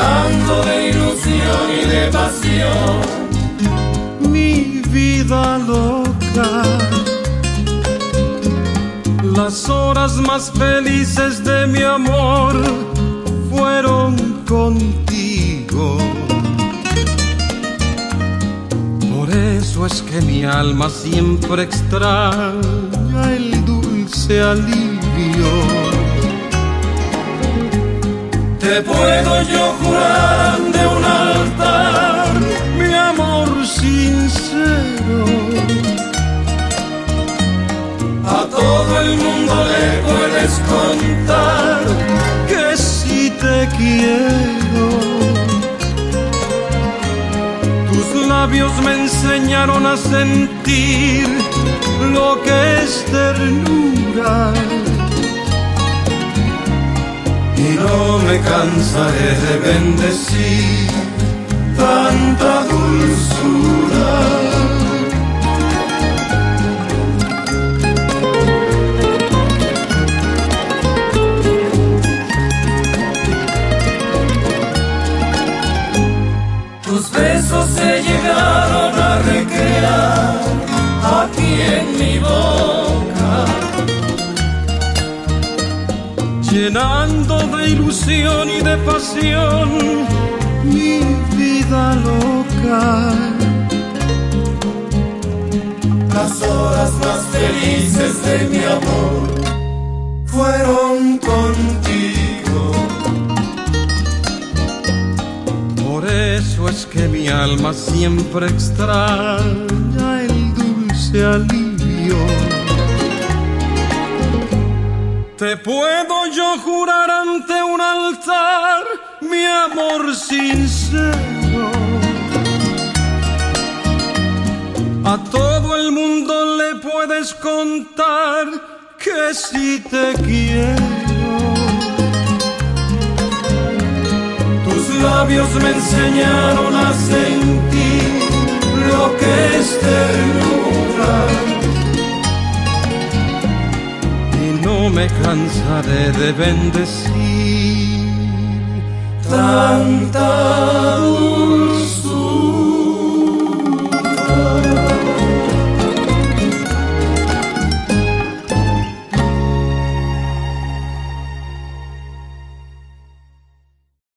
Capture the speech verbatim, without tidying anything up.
llenando de ilusión y de pasión mi vida loca. Las horas más felices de mi amor fueron contigo. Por eso es que mi alma siempre extraña el dulce alivio. Te puedo yo jurar ante un altar mi amor sincero. A todo el mundo le puedes contar que si te quiero. Tus labios me enseñaron a sentir lo que es ternura. Y no me cansaré de bendecir tanta dulzura. Tus besos se llegaron a recrear aquí en mi boca, llenando de ilusión y de pasión mi vida loca. Las horas más felices de mi amor fueron contigo. Por eso es que mi alma siempre extraña el dulce alivio. Te puedo yo jurar ante un altar mi amor sincero. A todo el mundo le puedes contar que si te quiero. Tus labios me enseñaron a sentir lo que es ternura. No me cansaré de bendecir tanta dulzura.